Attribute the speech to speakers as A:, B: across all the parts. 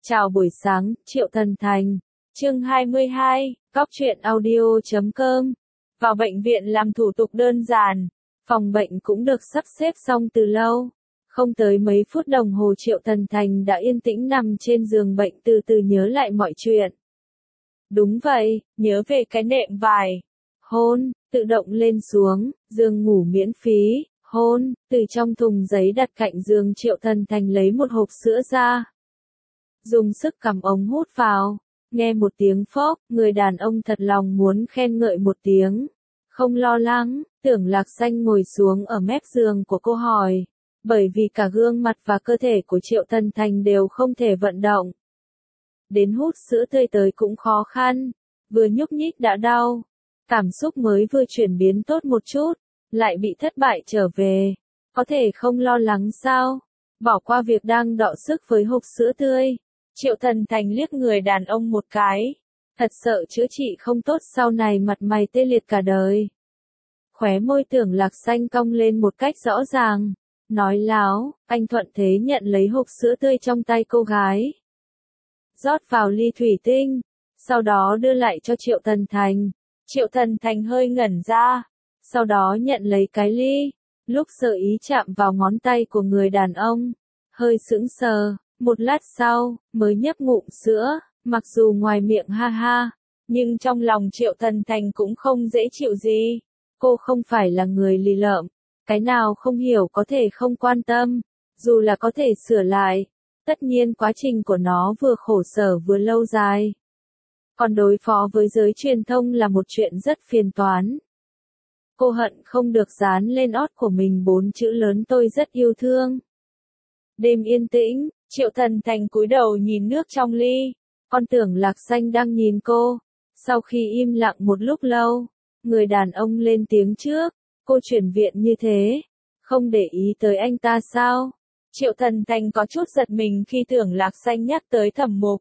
A: Chào buổi sáng, Triệu Thần Thành. Chương 22, cóc.truyện.audio.com. Vào bệnh viện làm thủ tục đơn giản, phòng bệnh cũng được sắp xếp xong từ lâu. Không tới mấy phút đồng hồ Triệu Thần Thành đã yên tĩnh nằm trên giường bệnh từ từ nhớ lại mọi chuyện. Đúng vậy, nhớ về cái nệm vải. Hôn, tự động lên xuống, giường ngủ miễn phí. Hôn, từ trong thùng giấy đặt cạnh giường Triệu Thần Thành lấy một hộp sữa ra. Dùng sức cầm ống hút vào, nghe một tiếng phốc, người đàn ông thật lòng muốn khen ngợi một tiếng. Không lo lắng, Tưởng Lạc Xanh ngồi xuống ở mép giường của cô hỏi, bởi vì cả gương mặt và cơ thể của Triệu Thần Thành đều không thể vận động. Đến hút sữa tươi tới cũng khó khăn, vừa nhúc nhích đã đau, cảm xúc mới vừa chuyển biến tốt một chút, lại bị thất bại trở về. Có thể không lo lắng sao? Bỏ qua việc đang đọ sức với hộp sữa tươi. Triệu Thần Thành liếc người đàn ông một cái. Thật sợ chữa trị không tốt sau này mặt mày tê liệt cả đời. Khóe môi Tưởng Lạc Xanh cong lên một cách rõ ràng. Nói láo, anh thuận thế nhận lấy hộp sữa tươi trong tay cô gái. Rót vào ly thủy tinh. Sau đó đưa lại cho Triệu Thần Thành. Triệu Thần Thành hơi ngẩn ra. Sau đó nhận lấy cái ly. Lúc sơ ý chạm vào ngón tay của người đàn ông. Hơi sững sờ. Một lát sau, mới nhấp ngụm sữa, mặc dù ngoài miệng ha ha, nhưng trong lòng Triệu Thần Thành cũng không dễ chịu gì. Cô không phải là người lì lợm, cái nào không hiểu có thể không quan tâm, dù là có thể sửa lại. Tất nhiên quá trình của nó vừa khổ sở vừa lâu dài. Còn đối phó với giới truyền thông là một chuyện rất phiền toán. Cô hận không được dán lên ót của mình 4 chữ lớn tôi rất yêu thương. Đêm yên tĩnh. Triệu Thần Thành cúi đầu nhìn nước trong ly, con Tưởng Lạc Xanh đang nhìn cô. Sau khi im lặng một lúc lâu, người đàn ông lên tiếng trước, cô chuyển viện như thế, không để ý tới anh ta sao? Triệu Thần Thành có chút giật mình khi Tưởng Lạc Xanh nhắc tới Thẩm Mục.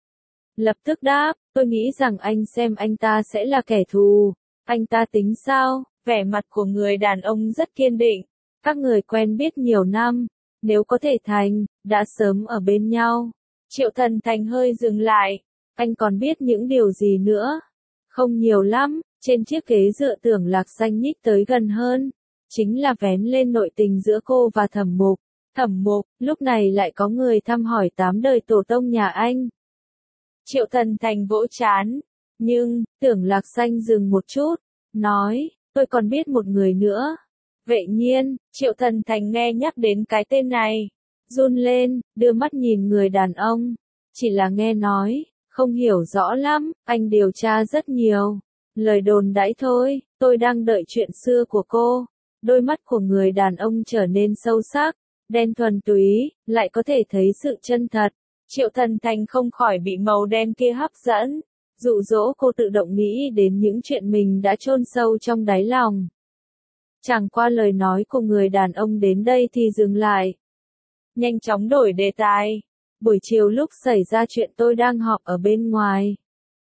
A: Lập tức đáp, tôi nghĩ rằng anh xem anh ta sẽ là kẻ thù, anh ta tính sao? Vẻ mặt của người đàn ông rất kiên định, các người quen biết nhiều năm. Nếu có thể thành, đã sớm ở bên nhau. Triệu Thần Thành hơi dừng lại. Anh còn biết những điều gì nữa? Không nhiều lắm. Trên chiếc ghế dựa Tưởng Lạc Xanh nhích tới gần hơn. Chính là vén lên nội tình giữa cô và Thẩm Mục. Thẩm Mục, lúc này lại có người thăm hỏi 8 đời tổ tông nhà anh. Triệu Thần Thành vỗ trán. Nhưng, Tưởng Lạc Xanh dừng một chút. Nói, tôi còn biết một người nữa. Vệ Nhiên. Triệu Thần Thành nghe nhắc đến cái tên này, run lên, đưa mắt nhìn người đàn ông. Chỉ là nghe nói, không hiểu rõ lắm, anh điều tra rất nhiều. Lời đồn đãi thôi, tôi đang đợi chuyện xưa của cô. Đôi mắt của người đàn ông trở nên sâu sắc, đen thuần túy, lại có thể thấy sự chân thật. Triệu Thần Thành không khỏi bị màu đen kia hấp dẫn, dụ dỗ cô tự động nghĩ đến những chuyện mình đã chôn sâu trong đáy lòng. Chẳng qua lời nói của người đàn ông đến đây thì dừng lại. Nhanh chóng đổi đề tài. Buổi chiều lúc xảy ra chuyện tôi đang họp ở bên ngoài.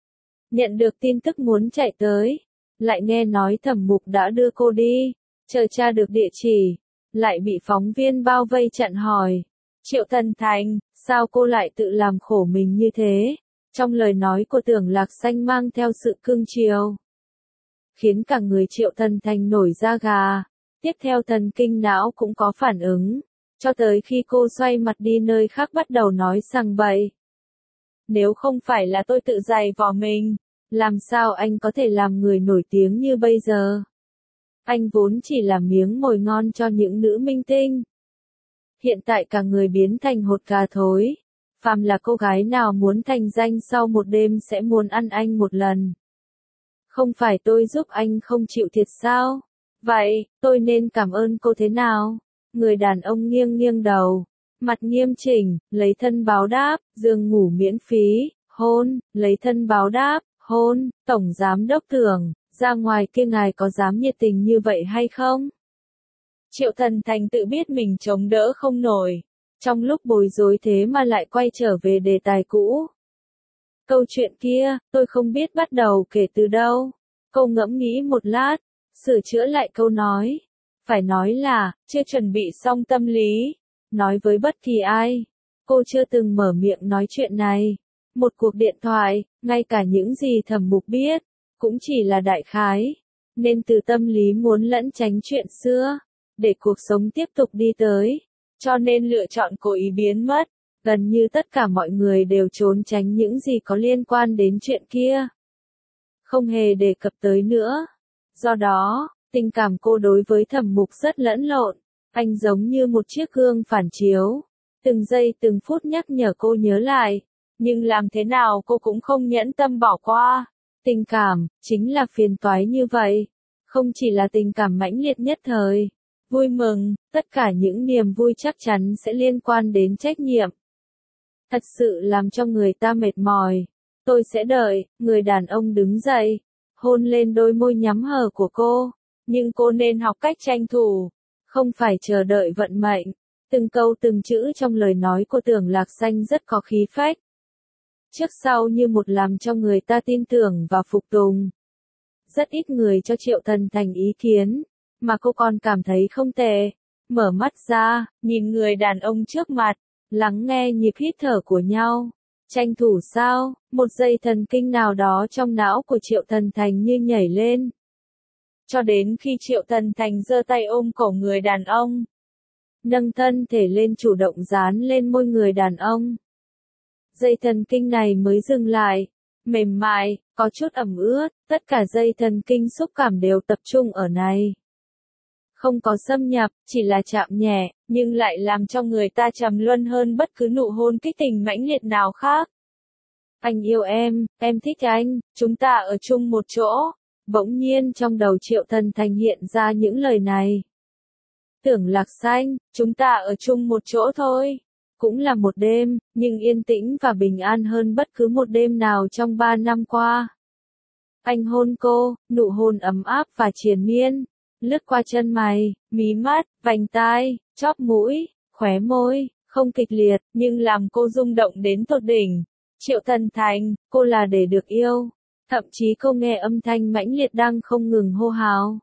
A: Nhận được tin tức muốn chạy tới. Lại nghe nói Thẩm Mục đã đưa cô đi. Chờ tra được địa chỉ. Lại bị phóng viên bao vây chặn hỏi. Triệu Thần Thành, sao cô lại tự làm khổ mình như thế? Trong lời nói của Tưởng Lạc Xanh mang theo sự cương chiều. Khiến cả người Triệu Thần Thành nổi da gà. Tiếp theo thần kinh não cũng có phản ứng. Cho tới khi cô xoay mặt đi nơi khác bắt đầu nói sằng bậy. Nếu không phải là tôi tự giày vò mình, làm sao anh có thể làm người nổi tiếng như bây giờ? Anh vốn chỉ là miếng mồi ngon cho những nữ minh tinh. Hiện tại cả người biến thành hột gà thối. Phàm là cô gái nào muốn thành danh sau một đêm sẽ muốn ăn anh một lần. Không phải tôi giúp anh không chịu thiệt sao? Vậy, tôi nên cảm ơn cô thế nào? Người đàn ông nghiêng nghiêng đầu, mặt nghiêm chỉnh, lấy thân báo đáp, giường ngủ miễn phí, hôn, lấy thân báo đáp, hôn, tổng giám đốc Tưởng, ra ngoài kia ngài có dám nhiệt tình như vậy hay không? Triệu Thần Thành tự biết mình chống đỡ không nổi, trong lúc bối rối thế mà lại quay trở về đề tài cũ. Câu chuyện kia, tôi không biết bắt đầu kể từ đâu. Cô ngẫm nghĩ một lát, sửa chữa lại câu nói. Phải nói là, chưa chuẩn bị xong tâm lý. Nói với bất kỳ ai. cô chưa từng mở miệng nói chuyện này. Một cuộc điện thoại, ngay cả những gì Thẩm Mục biết, cũng chỉ là đại khái. Nên từ tâm lý muốn lẩn tránh chuyện xưa, để cuộc sống tiếp tục đi tới. Cho nên lựa chọn cố ý biến mất. Gần như tất cả mọi người đều trốn tránh những gì có liên quan đến chuyện kia. Không hề đề cập tới nữa. Do đó, tình cảm cô đối với Thẩm Mục rất lẫn lộn. Anh giống như một chiếc gương phản chiếu. Từng giây từng phút nhắc nhở cô nhớ lại. Nhưng làm thế nào cô cũng không nhẫn tâm bỏ qua. Tình cảm, chính là phiền toái như vậy. Không chỉ là tình cảm mãnh liệt nhất thời. Vui mừng, tất cả những niềm vui chắc chắn sẽ liên quan đến trách nhiệm. Thật sự làm cho người ta mệt mỏi. Tôi sẽ đợi, người đàn ông đứng dậy, hôn lên đôi môi nhắm hờ của cô. Nhưng cô nên học cách tranh thủ, không phải chờ đợi vận mệnh. Từng câu từng chữ trong lời nói của Tưởng Lạc Xanh rất có khí phách. Trước sau như một làm cho người ta tin tưởng và phục tùng. Rất ít người cho Triệu Thần Thành ý kiến, mà cô còn cảm thấy không tệ. Mở mắt ra, nhìn người đàn ông trước mặt, lắng nghe nhịp hít thở của nhau. Tranh thủ sao, một dây thần kinh nào đó trong não của Triệu Thần Thành như nhảy lên. Cho đến khi Triệu Thần Thành giơ tay ôm cổ người đàn ông. Nâng thân thể lên chủ động dán lên môi người đàn ông. Dây thần kinh này mới dừng lại. Mềm mại, có chút ẩm ướt, tất cả dây thần kinh xúc cảm đều tập trung ở này. Không có xâm nhập, chỉ là chạm nhẹ, nhưng lại làm cho người ta trầm luân hơn bất cứ nụ hôn kích tình mãnh liệt nào khác. Anh yêu em thích anh, chúng ta ở chung một chỗ. Bỗng nhiên trong đầu Triệu Thần Thành hiện ra những lời này. Tưởng Lạc Xanh, chúng ta ở chung một chỗ thôi. Cũng là một đêm, nhưng yên tĩnh và bình an hơn bất cứ một đêm nào trong 3 năm qua. Anh hôn cô, nụ hôn ấm áp và triền miên, lướt qua chân mày, mí mắt, vành tai, chóp mũi, khóe môi, không kịch liệt, nhưng làm cô rung động đến tột đỉnh. Triệu Thần Thành, cô là để được yêu. Thậm chí cô nghe âm thanh mãnh liệt đang không ngừng hô hào.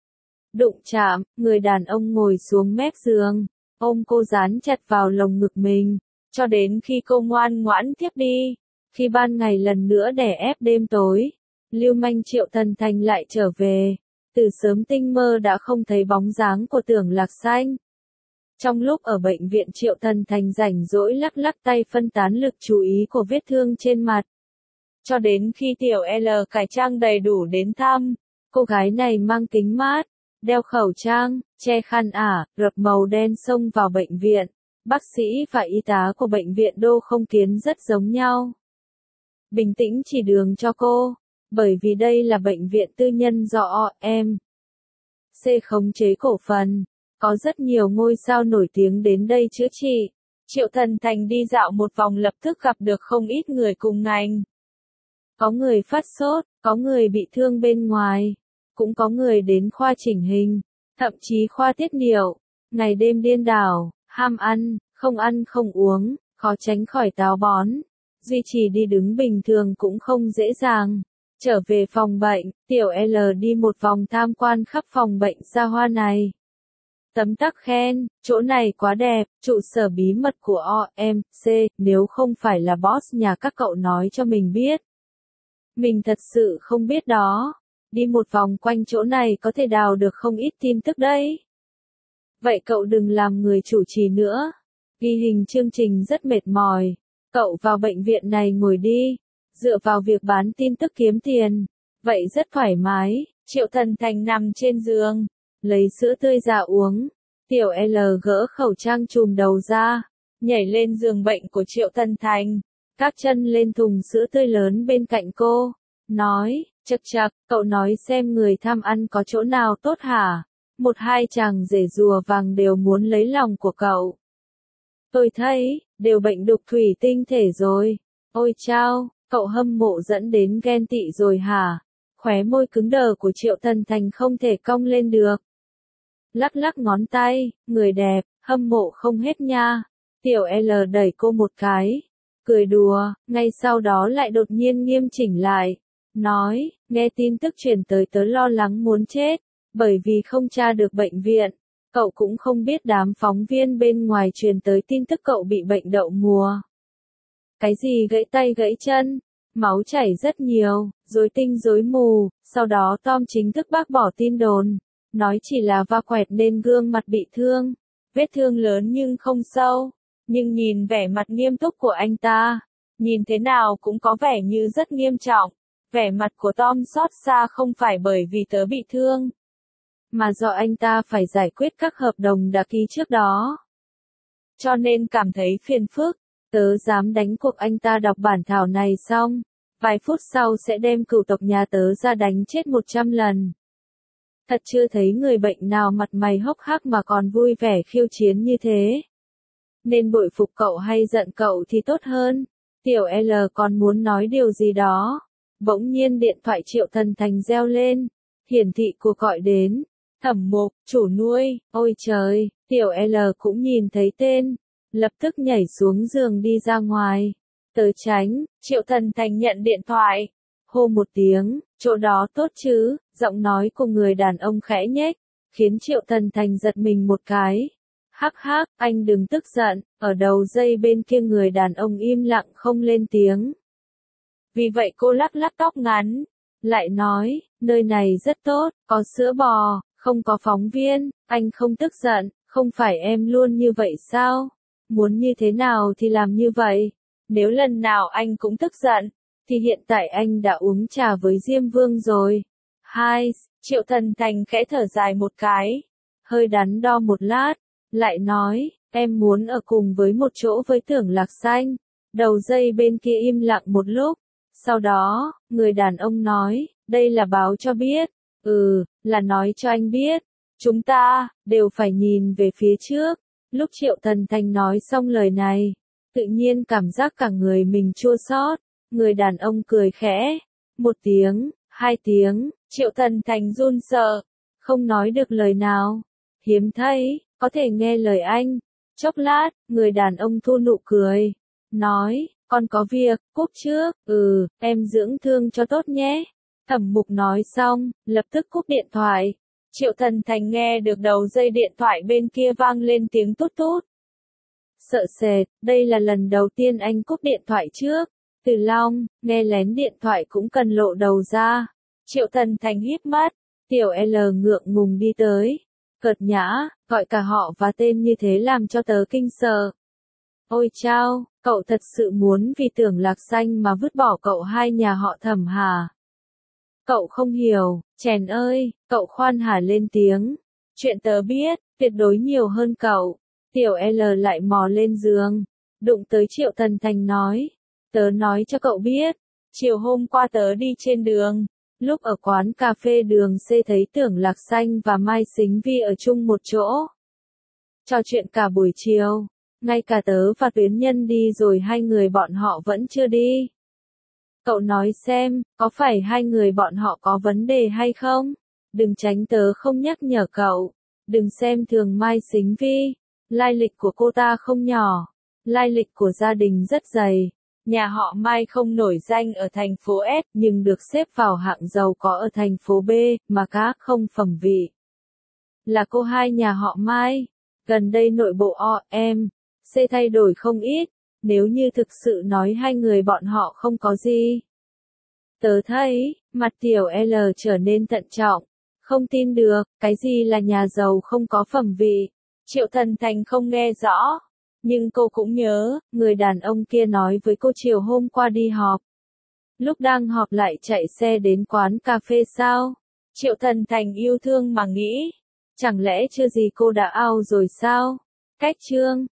A: Đụng chạm, người đàn ông ngồi xuống mép giường, ôm cô dán chặt vào lồng ngực mình, cho đến khi cô ngoan ngoãn thiếp đi. Khi ban ngày lần nữa đè ép đêm tối, lưu manh Triệu Thần Thành lại trở về. Từ sớm tinh mơ đã không thấy bóng dáng của Tưởng Lạc Xanh. Trong lúc ở bệnh viện Triệu Thần Thành rảnh rỗi lắc lắc tay phân tán lực chú ý của vết thương trên mặt. Cho đến khi tiểu L cải trang đầy đủ đến thăm, cô gái này mang kính mát, đeo khẩu trang, che khăn rập màu đen xông vào bệnh viện. Bác sĩ và y tá của bệnh viện Đô Không Kiến rất giống nhau. Bình tĩnh chỉ đường cho cô, bởi vì đây là bệnh viện tư nhân do OMC khống chế cổ phần. Có rất nhiều ngôi sao nổi tiếng đến đây chữa trị. Triệu Thần Thành đi dạo một vòng lập tức gặp được không ít người cùng ngành. Có người phát sốt, có người bị thương bên ngoài, cũng có người đến khoa chỉnh hình, thậm chí khoa tiết niệu. Ngày đêm điên đảo, ham ăn không uống, khó tránh khỏi táo bón. Duy trì đi đứng bình thường cũng không dễ dàng. Trở về phòng bệnh, tiểu L đi một vòng tham quan khắp phòng bệnh xa hoa này. Tấm tắc khen, chỗ này quá đẹp, trụ sở bí mật của OMC, nếu không phải là boss nhà các cậu nói cho mình biết. Mình thật sự không biết đó. Đi một vòng quanh chỗ này có thể đào được không ít tin tức đấy. Vậy cậu đừng làm người chủ trì nữa. Ghi hình chương trình rất mệt mỏi. Cậu vào bệnh viện này ngồi đi. Dựa vào việc bán tin tức kiếm tiền. Vậy rất thoải mái. Triệu Thần Thành nằm trên giường, lấy sữa tươi ra uống. Tiểu L gỡ khẩu trang trùm đầu ra, nhảy lên giường bệnh của Triệu Thần Thành, các chân lên thùng sữa tươi lớn bên cạnh cô, nói, chậc chậc, cậu nói xem người tham ăn có chỗ nào tốt hả? Một hai chàng rể rùa vàng đều muốn lấy lòng của cậu. Tôi thấy, đều bệnh đục thủy tinh thể rồi. Ôi chao, cậu hâm mộ dẫn đến ghen tị rồi hả? Khóe môi cứng đờ của Triệu Thần Thành không thể cong lên được. Lắc lắc ngón tay, người đẹp, hâm mộ không hết nha. Tiểu L đẩy cô một cái, cười đùa, ngay sau đó lại đột nhiên nghiêm chỉnh lại. Nói, nghe tin tức truyền tới tớ lo lắng muốn chết, bởi vì không tra được bệnh viện. Cậu cũng không biết đám phóng viên bên ngoài truyền tới tin tức cậu bị bệnh đậu mùa. Cái gì gãy tay gãy chân, máu chảy rất nhiều, rối tinh rối mù, sau đó Tom chính thức bác bỏ tin đồn, nói chỉ là va quẹt nên gương mặt bị thương, vết thương lớn nhưng không sâu, nhưng nhìn vẻ mặt nghiêm túc của anh ta, nhìn thế nào cũng có vẻ như rất nghiêm trọng, vẻ mặt của Tom xót xa không phải bởi vì tớ bị thương, mà do anh ta phải giải quyết các hợp đồng đã ký trước đó. Cho nên cảm thấy phiền phức, tớ dám đánh cuộc anh ta đọc bản thảo này xong, vài phút sau sẽ đem cựu tộc nhà tớ ra đánh chết 100 lần. Thật chưa thấy người bệnh nào mặt mày hốc hác mà còn vui vẻ khiêu chiến như thế. Nên bội phục cậu hay giận cậu thì tốt hơn. Tiểu L còn muốn nói điều gì đó. Bỗng nhiên điện thoại Triệu Thần Thành reo lên. Hiển thị cuộc gọi đến. Thẩm Mục, chủ nuôi, ôi trời, Tiểu L cũng nhìn thấy tên. Lập tức nhảy xuống giường đi ra ngoài. Tớ tránh, Triệu Thần Thành nhận điện thoại. Hô một tiếng, chỗ đó tốt chứ, giọng nói của người đàn ông khẽ nhếch, khiến Triệu Thần Thành giật mình một cái. Hắc hắc, anh đừng tức giận, ở đầu dây bên kia người đàn ông im lặng không lên tiếng. Vì vậy cô lắc lắc tóc ngắn, lại nói, nơi này rất tốt, có sữa bò, không có phóng viên, anh không tức giận, không phải em luôn như vậy sao? Muốn như thế nào thì làm như vậy, nếu lần nào anh cũng tức giận, thì hiện tại anh đã uống trà với Diêm Vương rồi. Hai, Triệu Thần Thành khẽ thở dài một cái, hơi đắn đo một lát, lại nói, em muốn ở cùng với một chỗ với Tưởng Lạc Xanh. Đầu dây bên kia im lặng một lúc, sau đó, người đàn ông nói, đây là báo cho biết, là nói cho anh biết, chúng ta, đều phải nhìn về phía trước. Lúc Triệu Thần Thành nói xong lời này, tự nhiên cảm giác cả người mình chua xót. Người đàn ông cười khẽ, một tiếng, hai tiếng, Triệu Thần Thành run sợ, không nói được lời nào. Hiếm thấy, có thể nghe lời anh. Chốc lát, người đàn ông thu nụ cười, nói, con có việc, cúp trước, em dưỡng thương cho tốt nhé. Thẩm Mục nói xong, lập tức cúp điện thoại. Triệu Thần Thành nghe được đầu dây điện thoại bên kia vang lên tiếng tút tút. Sợ sệt, đây là lần đầu tiên anh cúp điện thoại trước. Từ Long, nghe lén điện thoại cũng cần lộ đầu ra. Triệu Thần Thành híp mắt, Tiểu L ngượng ngùng đi tới. Cợt nhã, gọi cả họ và tên như thế làm cho tớ kinh sợ. Ôi chao, cậu thật sự muốn vì Tưởng Lạc Xanh mà vứt bỏ cậu hai nhà họ Thẩm hả? Cậu không hiểu, chèn ơi, cậu khoan hả lên tiếng. Chuyện tớ biết, tuyệt đối nhiều hơn cậu. Tiểu L lại mò lên giường, đụng tới Triệu Thần Thành nói. Tớ nói cho cậu biết, chiều hôm qua tớ đi trên đường, lúc ở quán cà phê đường C thấy Tưởng Lạc Xanh và Mai Sính Vi ở chung một chỗ. Trò chuyện cả buổi chiều, ngay cả tớ và Tuyến Nhân đi rồi hai người bọn họ vẫn chưa đi. Cậu nói xem, có phải hai người bọn họ có vấn đề hay không? Đừng tránh tớ không nhắc nhở cậu. Đừng xem thường Mai Sính Vi. Lai lịch của cô ta không nhỏ. Lai lịch của gia đình rất dày. Nhà họ Mai không nổi danh ở thành phố S nhưng được xếp vào hạng giàu có ở thành phố B, mà cá không phẩm vị. Là cô hai nhà họ Mai. Gần đây nội bộ C thay đổi không ít, nếu như thực sự nói hai người bọn họ không có gì. Tớ thấy, mặt Tiểu L trở nên thận trọng. Không tin được, cái gì là nhà giàu không có phẩm vị. Triệu Thần Thành không nghe rõ. Nhưng cô cũng nhớ, người đàn ông kia nói với cô chiều hôm qua đi họp. Lúc đang họp lại chạy xe đến quán cà phê sao? Triệu Thần Thành yêu thương mà nghĩ. Chẳng lẽ chưa gì cô đã out rồi sao? Cách chương